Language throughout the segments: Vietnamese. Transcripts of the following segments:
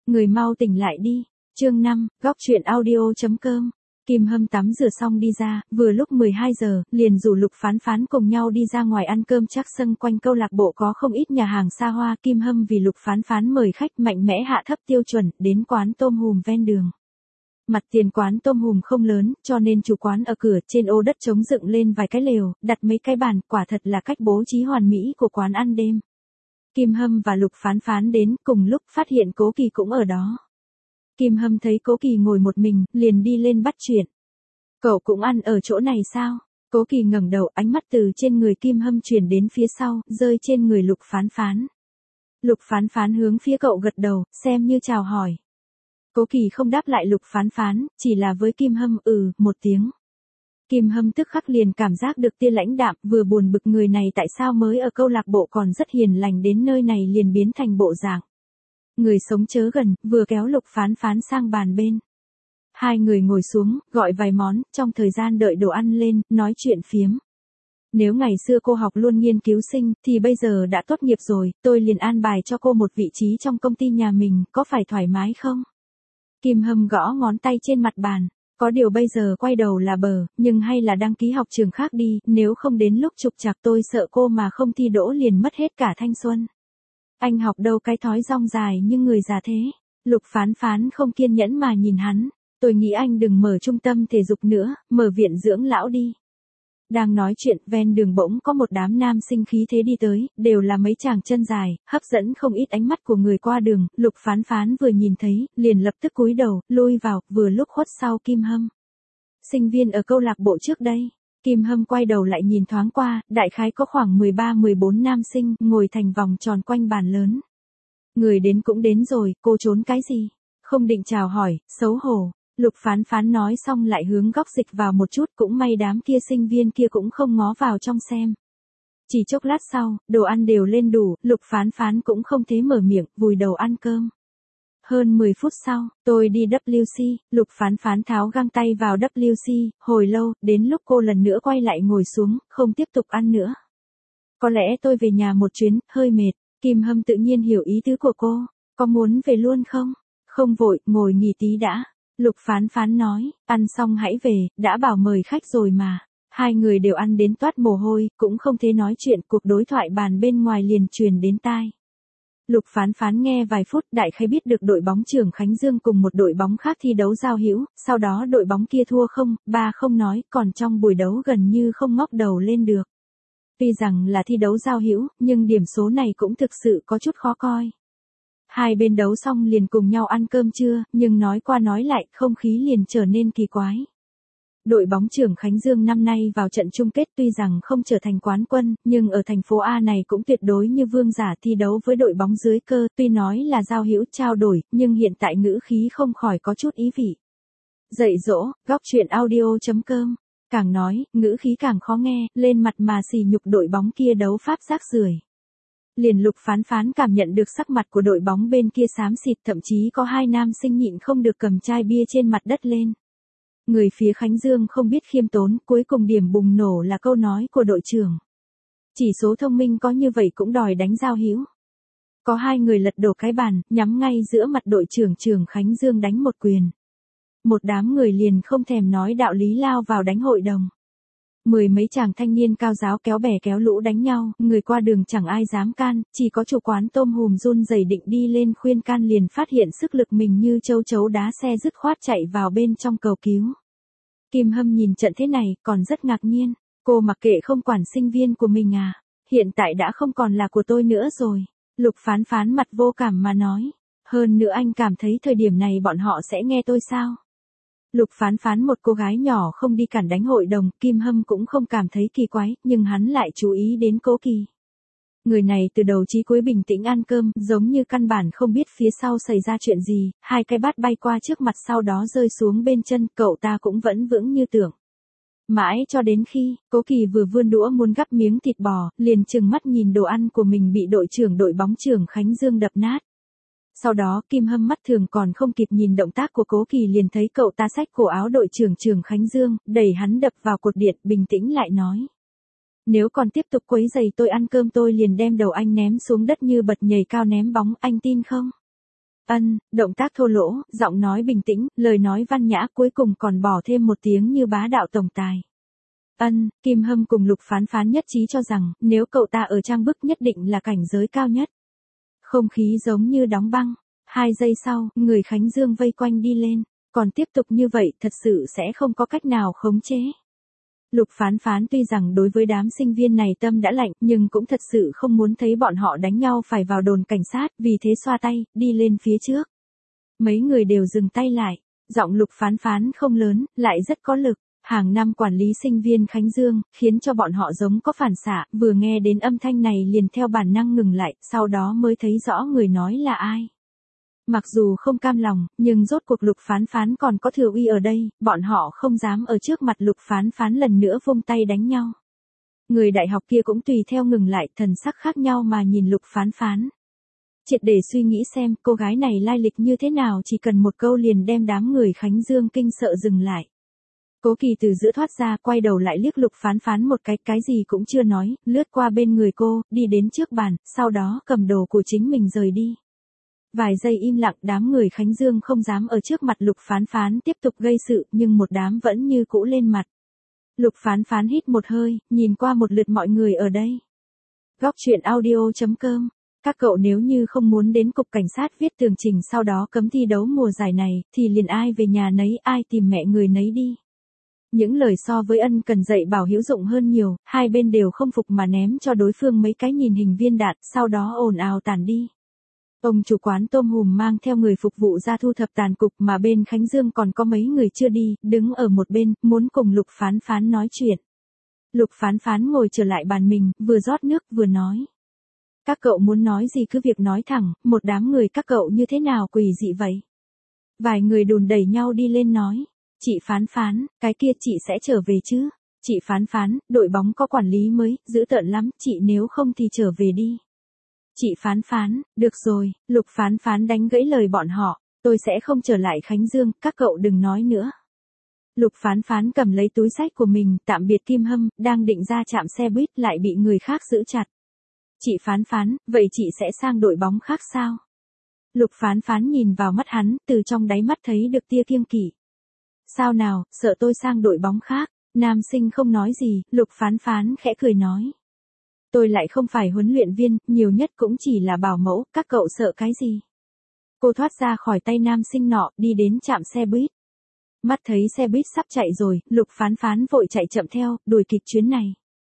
Người mau tỉnh lại đi. Chương 5, góc chuyện audio.com. Kim Hâm tắm rửa xong đi ra, vừa lúc 12 giờ, liền rủ Lục Phán Phán cùng nhau đi ra ngoài ăn cơm. Chắc sân quanh câu lạc bộ có không ít nhà hàng xa hoa. Kim Hâm vì Lục Phán Phán mời khách mạnh mẽ hạ thấp tiêu chuẩn, đến quán tôm hùm ven đường. Mặt tiền quán tôm hùm không lớn, cho nên chủ quán ở cửa trên ô đất trống dựng lên vài cái lều, đặt mấy cái bàn, quả thật là cách bố trí hoàn mỹ của quán ăn đêm. Kim Hâm và Lục Phán Phán đến, cùng lúc phát hiện Cố Kỳ cũng ở đó. Kim Hâm thấy Cố Kỳ ngồi một mình, liền đi lên bắt chuyện. Cậu cũng ăn ở chỗ này sao? Cố Kỳ ngẩng đầu, ánh mắt từ trên người Kim Hâm chuyển đến phía sau, rơi trên người Lục Phán Phán. Lục Phán Phán hướng phía cậu gật đầu, xem như chào hỏi. Cố Kỳ không đáp lại Lục Phán Phán, chỉ là với Kim Hâm một tiếng. Kim Hâm tức khắc liền cảm giác được tia lãnh đạm, vừa buồn bực người này tại sao mới ở câu lạc bộ còn rất hiền lành đến nơi này liền biến thành bộ dạng. Người sống chớ gần, vừa kéo Lục Phán Phán sang bàn bên. Hai người ngồi xuống, gọi vài món, trong thời gian đợi đồ ăn lên, nói chuyện phiếm. Nếu ngày xưa cô học luôn nghiên cứu sinh, thì bây giờ đã tốt nghiệp rồi, tôi liền an bài cho cô một vị trí trong công ty nhà mình, có phải thoải mái không? Kim Hâm gõ ngón tay trên mặt bàn. Có điều bây giờ quay đầu là bờ, nhưng hay là đăng ký học trường khác đi, nếu không đến lúc trục trặc tôi sợ cô mà không thi đỗ liền mất hết cả thanh xuân. Anh học đâu cái thói rong dài nhưng người già thế. Lục Phán Phán không kiên nhẫn mà nhìn hắn. Tôi nghĩ anh đừng mở trung tâm thể dục nữa, mở viện dưỡng lão đi. Đang nói chuyện, ven đường bỗng có một đám nam sinh khí thế đi tới, đều là mấy chàng chân dài, hấp dẫn không ít ánh mắt của người qua đường. Lục Phán Phán vừa nhìn thấy, liền lập tức cúi đầu, lui vào, vừa lúc khuất sau Kim Hâm. Sinh viên ở câu lạc bộ trước đây. Kim Hâm quay đầu lại nhìn thoáng qua, đại khái có khoảng 13-14 nam sinh, ngồi thành vòng tròn quanh bàn lớn. Người đến cũng đến rồi, cô trốn cái gì? Không định chào hỏi, xấu hổ. Lục Phán Phán nói xong lại hướng góc dịch vào một chút, cũng may đám kia sinh viên kia cũng không ngó vào trong xem. Chỉ chốc lát sau, đồ ăn đều lên đủ, Lục Phán Phán cũng không thế mở miệng, vùi đầu ăn cơm. Hơn 10 phút sau, tôi đi WC, Lục Phán Phán tháo găng tay vào WC, hồi lâu, đến lúc cô lần nữa quay lại ngồi xuống, không tiếp tục ăn nữa. Có lẽ tôi về nhà một chuyến, hơi mệt. Kim Hâm tự nhiên hiểu ý tứ của cô. Có muốn về luôn không? Không vội, ngồi nghỉ tí đã. Lục Phán Phán nói, ăn xong hãy về, đã bảo mời khách rồi mà. Hai người đều ăn đến toát mồ hôi, cũng không thể nói chuyện, cuộc đối thoại bàn bên ngoài liền truyền đến tai. Lục Phán Phán nghe vài phút, đại khái biết được đội bóng trưởng Khánh Dương cùng một đội bóng khác thi đấu giao hữu, sau đó đội bóng kia thua 0-3 nói, còn trong buổi đấu gần như không ngóc đầu lên được. Tuy rằng là thi đấu giao hữu, nhưng điểm số này cũng thực sự có chút khó coi. Hai bên đấu xong liền cùng nhau ăn cơm trưa, nhưng nói qua nói lại, không khí liền trở nên kỳ quái. Đội bóng trưởng Khánh Dương năm nay vào trận chung kết tuy rằng không trở thành quán quân, nhưng ở thành phố A này cũng tuyệt đối như vương giả thi đấu với đội bóng dưới cơ, tuy nói là giao hữu trao đổi, nhưng hiện tại ngữ khí không khỏi có chút ý vị. Dạy dỗ, góc chuyện audio.com. Càng nói, ngữ khí càng khó nghe, lên mặt mà sỉ nhục đội bóng kia đấu pháp rác rưởi. Liền Lục Phán Phán cảm nhận được sắc mặt của đội bóng bên kia xám xịt, thậm chí có hai nam sinh nhịn không được cầm chai bia trên mặt đất lên. Người phía Khánh Dương không biết khiêm tốn, cuối cùng điểm bùng nổ là câu nói của đội trưởng. Chỉ số thông minh có như vậy cũng đòi đánh giao hữu. Có hai người lật đổ cái bàn, nhắm ngay giữa mặt đội trưởng Khánh Dương đánh một quyền. Một đám người liền không thèm nói đạo lý lao vào đánh hội đồng. Mười mấy chàng thanh niên cao giáo kéo bè kéo lũ đánh nhau, người qua đường chẳng ai dám can, chỉ có chủ quán tôm hùm run rẩy định đi lên khuyên can liền phát hiện sức lực mình như châu chấu đá xe dứt khoát chạy vào bên trong cầu cứu. Kim Hâm nhìn trận thế này, còn rất ngạc nhiên, cô mặc kệ không quản sinh viên của mình à, hiện tại đã không còn là của tôi nữa rồi. Lục Phán Phán mặt vô cảm mà nói, hơn nữa anh cảm thấy thời điểm này bọn họ sẽ nghe tôi sao? Lục Phán Phán một cô gái nhỏ không đi cản đánh hội đồng, Kim Hâm cũng không cảm thấy kỳ quái, nhưng hắn lại chú ý đến Cố Kỳ. Người này từ đầu chí cuối bình tĩnh ăn cơm, giống như căn bản không biết phía sau xảy ra chuyện gì, hai cái bát bay qua trước mặt sau đó rơi xuống bên chân, cậu ta cũng vẫn vững như tưởng. Mãi cho đến khi, Cố Kỳ vừa vươn đũa muốn gắp miếng thịt bò, liền trừng mắt nhìn đồ ăn của mình bị đội trưởng đội bóng trưởng Khánh Dương đập nát. Sau đó Kim Hâm mắt thường còn không kịp nhìn động tác của Cố Kỳ liền thấy cậu ta xách cổ áo đội trưởng Khánh Dương, đẩy hắn đập vào cột điện, bình tĩnh lại nói. Nếu còn tiếp tục quấy rầy tôi ăn cơm tôi liền đem đầu anh ném xuống đất như bật nhảy cao ném bóng, anh tin không? Động tác thô lỗ, giọng nói bình tĩnh, lời nói văn nhã, cuối cùng còn bỏ thêm một tiếng như bá đạo tổng tài. Kim Hâm cùng Lục Phán Phán nhất trí cho rằng, nếu cậu ta ở trang bức nhất định là cảnh giới cao nhất. Không khí giống như đóng băng. 2 giây sau, người Khánh Dương vây quanh đi lên. Còn tiếp tục như vậy thật sự sẽ không có cách nào khống chế. Lục Phán Phán tuy rằng đối với đám sinh viên này tâm đã lạnh nhưng cũng thật sự không muốn thấy bọn họ đánh nhau phải vào đồn cảnh sát, vì thế xoa tay, đi lên phía trước. Mấy người đều dừng tay lại, giọng Lục Phán Phán không lớn, lại rất có lực. Hàng năm quản lý sinh viên Khánh Dương, khiến cho bọn họ giống có phản xạ, vừa nghe đến âm thanh này liền theo bản năng ngừng lại, sau đó mới thấy rõ người nói là ai. Mặc dù không cam lòng, nhưng rốt cuộc Lục Phán Phán còn có thừa uy ở đây, bọn họ không dám ở trước mặt Lục Phán Phán lần nữa vung tay đánh nhau. Người đại học kia cũng tùy theo ngừng lại, thần sắc khác nhau mà nhìn Lục Phán Phán. Triệt để suy nghĩ xem cô gái này lai lịch như thế nào, chỉ cần một câu liền đem đám người Khánh Dương kinh sợ dừng lại. Cố Kỳ từ giữa thoát ra, quay đầu lại liếc Lục Phán Phán một cái gì cũng chưa nói, lướt qua bên người cô, đi đến trước bàn, sau đó cầm đồ của chính mình rời đi. Vài giây im lặng, đám người Khánh Dương không dám ở trước mặt Lục Phán Phán tiếp tục gây sự, nhưng một đám vẫn như cũ lên mặt. Lục Phán Phán hít một hơi, nhìn qua một lượt mọi người ở đây. Góc truyện audio.com. Các cậu nếu như không muốn đến cục cảnh sát viết tường trình sau đó cấm thi đấu mùa giải này, thì liền ai về nhà nấy, ai tìm mẹ người nấy đi. Những lời so với ân cần dạy bảo hữu dụng hơn nhiều, hai bên đều không phục mà ném cho đối phương mấy cái nhìn hình viên đạn, sau đó ồn ào tản đi. Ông chủ quán tôm hùm mang theo người phục vụ ra thu thập tàn cục, mà bên Khánh Dương còn có mấy người chưa đi, đứng ở một bên, muốn cùng Lục Phán Phán nói chuyện. Lục Phán Phán ngồi trở lại bàn mình, vừa rót nước vừa nói. Các cậu muốn nói gì cứ việc nói thẳng, một đám người các cậu như thế nào quỷ dị vậy? Vài người đùn đẩy nhau đi lên nói. Chị Phán Phán, cái kia chị sẽ trở về chứ? Chị Phán Phán, đội bóng có quản lý mới, dữ tợn lắm, chị nếu không thì trở về đi. Chị Phán Phán, được rồi, Lục Phán Phán đánh gãy lời bọn họ, tôi sẽ không trở lại Khánh Dương, các cậu đừng nói nữa. Lục Phán Phán cầm lấy túi xách của mình, tạm biệt Kim Hâm, đang định ra trạm xe buýt lại bị người khác giữ chặt. Chị Phán Phán, vậy chị sẽ sang đội bóng khác sao? Lục Phán Phán nhìn vào mắt hắn, từ trong đáy mắt thấy được tia kiêng kỵ. Sao nào, sợ tôi sang đội bóng khác? Nam sinh không nói gì, Lục Phán Phán khẽ cười nói. Tôi lại không phải huấn luyện viên, nhiều nhất cũng chỉ là bảo mẫu, các cậu sợ cái gì? Cô thoát ra khỏi tay nam sinh nọ, đi đến trạm xe buýt. Mắt thấy xe buýt sắp chạy rồi, Lục Phán Phán vội chạy chậm theo, đuổi kịp chuyến này.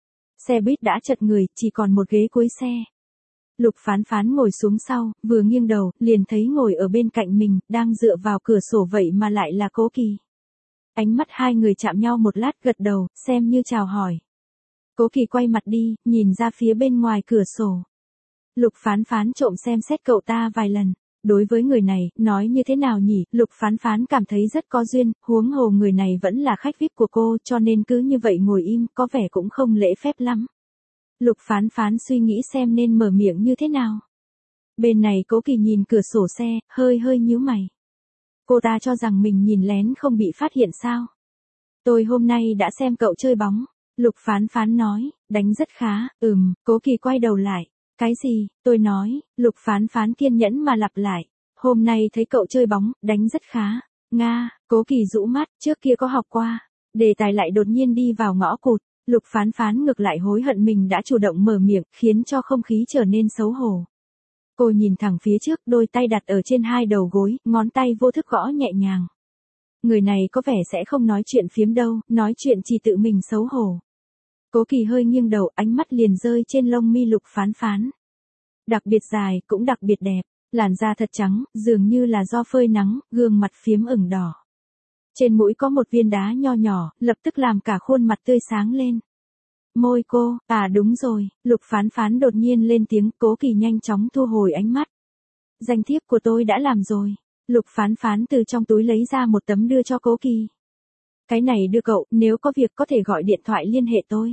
Xe buýt đã chật người, chỉ còn một ghế cuối xe. Lục Phán Phán ngồi xuống sau, vừa nghiêng đầu, liền thấy ngồi ở bên cạnh mình, đang dựa vào cửa sổ vậy mà lại là Cố Kỳ. Ánh mắt hai người chạm nhau một lát, gật đầu, xem như chào hỏi. Cố Kỳ quay mặt đi, nhìn ra phía bên ngoài cửa sổ. Lục Phán Phán trộm xem xét cậu ta vài lần. Đối với người này, nói như thế nào nhỉ, Lục Phán Phán cảm thấy rất có duyên, huống hồ người này vẫn là khách VIP của cô, cho nên cứ như vậy ngồi im, có vẻ cũng không lễ phép lắm. Lục Phán Phán suy nghĩ xem nên mở miệng như thế nào. Bên này Cố Kỳ nhìn cửa sổ xe, hơi nhíu mày. Cô ta cho rằng mình nhìn lén không bị phát hiện sao? Tôi hôm nay đã xem cậu chơi bóng. Lục Phán Phán nói, đánh rất khá, Cố Kỳ quay đầu lại. Cái gì, tôi nói, Lục Phán Phán kiên nhẫn mà lặp lại. Hôm nay thấy cậu chơi bóng, đánh rất khá. Nga, Cố Kỳ rũ mắt, trước kia có học qua. Đề tài lại đột nhiên đi vào ngõ cụt. Lục Phán Phán ngược lại hối hận mình đã chủ động mở miệng, khiến cho không khí trở nên xấu hổ. Cô nhìn thẳng phía trước, đôi tay đặt ở trên hai đầu gối, ngón tay vô thức gõ nhẹ nhàng. Người này có vẻ sẽ không nói chuyện phiếm đâu, nói chuyện chỉ tự mình xấu hổ. Cố Kỳ hơi nghiêng đầu, ánh mắt liền rơi trên lông mi Lục Phán Phán. Đặc biệt dài, cũng đặc biệt đẹp, làn da thật trắng, dường như là do phơi nắng, gương mặt phiếm ửng đỏ. Trên mũi có một viên đá nho nhỏ, lập tức làm cả khuôn mặt tươi sáng lên. Môi cô, đúng rồi, Lục Phán Phán đột nhiên lên tiếng, Cố Kỳ nhanh chóng thu hồi ánh mắt. Danh thiếp của tôi đã làm rồi. Lục Phán Phán từ trong túi lấy ra một tấm đưa cho Cố Kỳ. Cái này đưa cậu, nếu có việc có thể gọi điện thoại liên hệ tôi.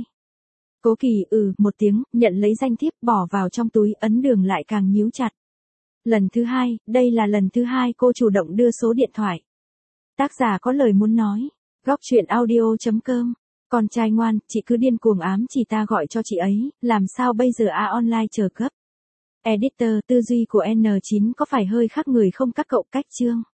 Cố Kỳ một tiếng, nhận lấy danh thiếp bỏ vào trong túi, ấn đường lại càng nhíu chặt. Lần thứ hai, đây là lần thứ hai cô chủ động đưa số điện thoại. Tác giả có lời muốn nói. Góc truyện audio.com. Con trai ngoan, chị cứ điên cuồng ám chỉ ta gọi cho chị ấy, làm sao bây giờ online chờ cấp. Editor, tư duy của N9 có phải hơi khác người không các cậu cách chương?